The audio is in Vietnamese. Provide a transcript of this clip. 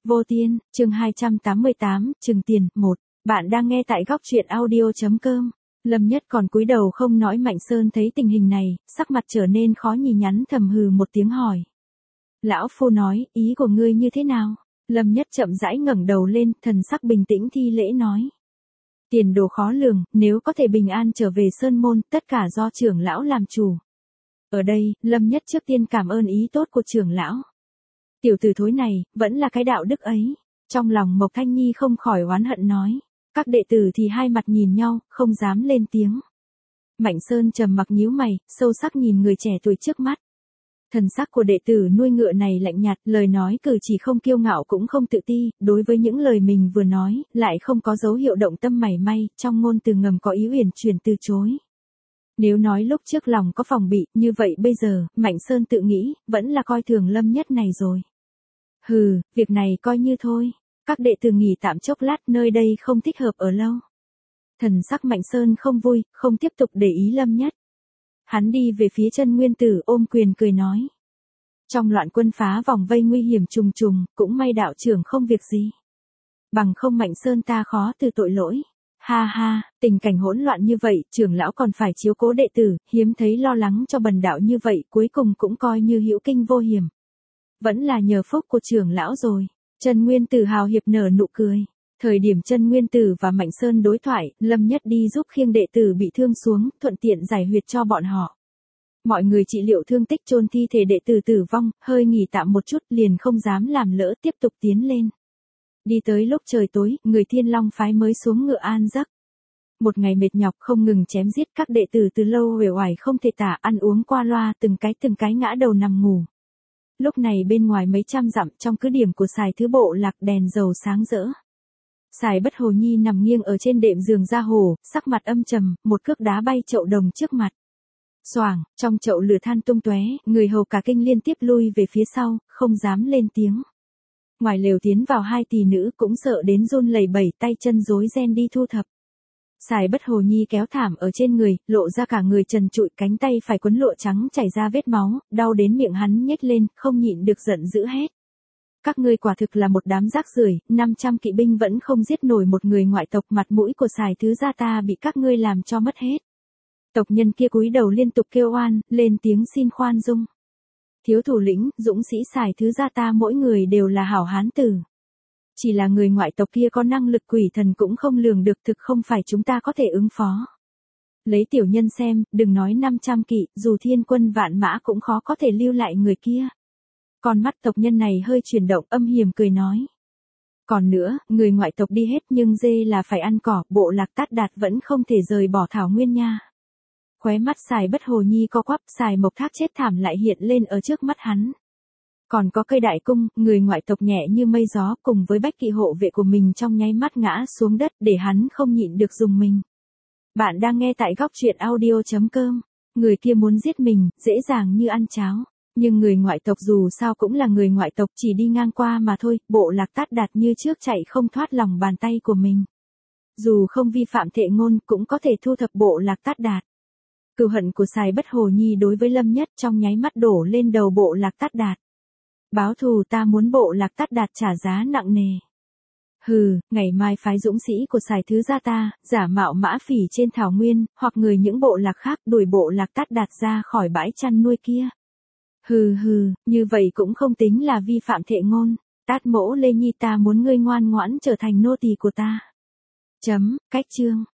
Vô Tiên, chương 288, Trừng Tiền, 1. Bạn đang nghe tại góc truyện audio.com. Lâm Nhất còn cúi đầu không nói. Mạnh Sơn thấy tình hình này, sắc mặt trở nên khó nhìn, nhắn thầm hừ một tiếng hỏi. Lão phu nói, ý của ngươi như thế nào? Lâm Nhất chậm rãi ngẩng đầu lên, thần sắc bình tĩnh thi lễ nói. Tiền đồ khó lường, nếu có thể bình an trở về Sơn Môn, tất cả do trưởng lão làm chủ. Ở đây, Lâm Nhất trước tiên cảm ơn ý tốt của trưởng lão. Tiểu tử thối này, vẫn là cái đạo đức ấy. Trong lòng Mộc Thanh Nhi không khỏi oán hận nói. Các đệ tử thì hai mặt nhìn nhau, không dám lên tiếng. Mạnh Sơn trầm mặc nhíu mày, sâu sắc nhìn người trẻ tuổi trước mắt. Thần sắc của đệ tử nuôi ngựa này lạnh nhạt, lời nói cử chỉ không kiêu ngạo cũng không tự ti, đối với những lời mình vừa nói, lại không có dấu hiệu động tâm mảy may, trong ngôn từ ngầm có ý uyển chuyển từ chối. Nếu nói lúc trước lòng có phòng bị, như vậy bây giờ, Mạnh Sơn tự nghĩ, vẫn là coi thường Lâm Nhất này rồi. Hừ, việc này coi như thôi. Các đệ tử nghỉ tạm chốc lát, nơi đây không thích hợp ở lâu. Thần sắc Mạnh Sơn không vui, không tiếp tục để ý Lâm Nhất. Hắn đi về phía Chân Nguyên Tử ôm quyền cười nói. Trong loạn quân phá vòng vây nguy hiểm trùng trùng, cũng may đạo trưởng không việc gì. Bằng không Mạnh Sơn ta khó từ tội lỗi. Ha ha, tình cảnh hỗn loạn như vậy, trưởng lão còn phải chiếu cố đệ tử, hiếm thấy lo lắng cho bần đạo như vậy, cuối cùng cũng coi như hữu kinh vô hiểm. Vẫn là nhờ phúc của trưởng lão rồi. Chân Nguyên Tử hào hiệp nở nụ cười. Thời điểm Chân Nguyên Tử và Mạnh Sơn đối thoại, Lâm Nhất đi giúp khiêng đệ tử bị thương xuống, thuận tiện giải huyệt cho bọn họ. Mọi người trị liệu thương tích, chôn thi thể đệ tử tử vong, hơi nghỉ tạm một chút, liền không dám làm lỡ, tiếp tục tiến lên. Đi tới lúc trời tối, người Thiên Long phái mới xuống ngựa an giấc. Một ngày mệt nhọc không ngừng chém giết, các đệ tử từ lâu uể oải không thể tả, ăn uống qua loa, từng cái ngã đầu nằm ngủ. Lúc này bên ngoài mấy trăm dặm, trong cứ điểm của Sài Thứ Bộ Lạc, đèn dầu sáng rỡ. Sài Bất Hồ Nhi nằm nghiêng ở trên đệm giường da hồ, sắc mặt âm trầm, một cước đá bay chậu đồng trước mặt. Xoảng, trong chậu lửa than tung tóe, người hầu cả kinh liên tiếp lui về phía sau, không dám lên tiếng. Ngoài lều tiến vào hai tỷ nữ cũng sợ đến run lẩy bẩy, tay chân rối ren đi thu thập. Sài Bất Hồ Nhi kéo thảm ở trên người, lộ ra cả người trần trụi, cánh tay phải quấn lụa trắng chảy ra vết máu, đau đến miệng hắn nhếch lên, không nhịn được giận dữ hét. Các ngươi quả thực là một đám rác rưởi, 500 kỵ binh vẫn không giết nổi một người ngoại tộc, mặt mũi của Sài Thứ gia ta bị các ngươi làm cho mất hết. Tộc nhân kia cúi đầu liên tục kêu oan, lên tiếng xin khoan dung. Thiếu thủ lĩnh, dũng sĩ Sài Thứ gia ta mỗi người đều là hảo hán tử. Chỉ là người ngoại tộc kia có năng lực quỷ thần cũng không lường được, thực không phải chúng ta có thể ứng phó. Lấy tiểu nhân xem, đừng nói 500 kỵ, dù thiên quân vạn mã cũng khó có thể lưu lại người kia. Con mắt tộc nhân này hơi chuyển động, âm hiểm cười nói. Còn nữa, người ngoại tộc đi hết nhưng dê là phải ăn cỏ, bộ lạc Tát Đạt vẫn không thể rời bỏ thảo nguyên nha. Khóe mắt Sài Bất Hồ Nhi co quắp, Sài Mộc Thác chết thảm lại hiện lên ở trước mắt hắn. Còn có cây đại cung, người ngoại tộc nhẹ như mây gió, cùng với bách kỵ hộ vệ của mình trong nháy mắt ngã xuống đất, để hắn không nhịn được dùng mình. Bạn đang nghe tại góc truyện audio.com. Người kia muốn giết mình, dễ dàng như ăn cháo. Nhưng người ngoại tộc dù sao cũng là người ngoại tộc, chỉ đi ngang qua mà thôi, bộ lạc Tát Đạt như trước chạy không thoát lòng bàn tay của mình. Dù không vi phạm thệ ngôn, cũng có thể thu thập bộ lạc Tát Đạt. Cừu hận của Sài Bất Hồ Nhi đối với Lâm Nhất trong nháy mắt đổ lên đầu bộ lạc Tát Đạt. Báo thù, ta muốn bộ lạc Tát Đạt trả giá nặng nề. Hừ, ngày mai phái dũng sĩ của Sài Thứ gia ta, giả mạo mã phỉ trên thảo nguyên, hoặc người những bộ lạc khác, đuổi bộ lạc Tát Đạt ra khỏi bãi chăn nuôi kia. Hừ hừ, như vậy cũng không tính là vi phạm thệ ngôn. Tát Mỗ Lê Nhi, ta muốn ngươi ngoan ngoãn trở thành nô tỳ của ta. Cách chương.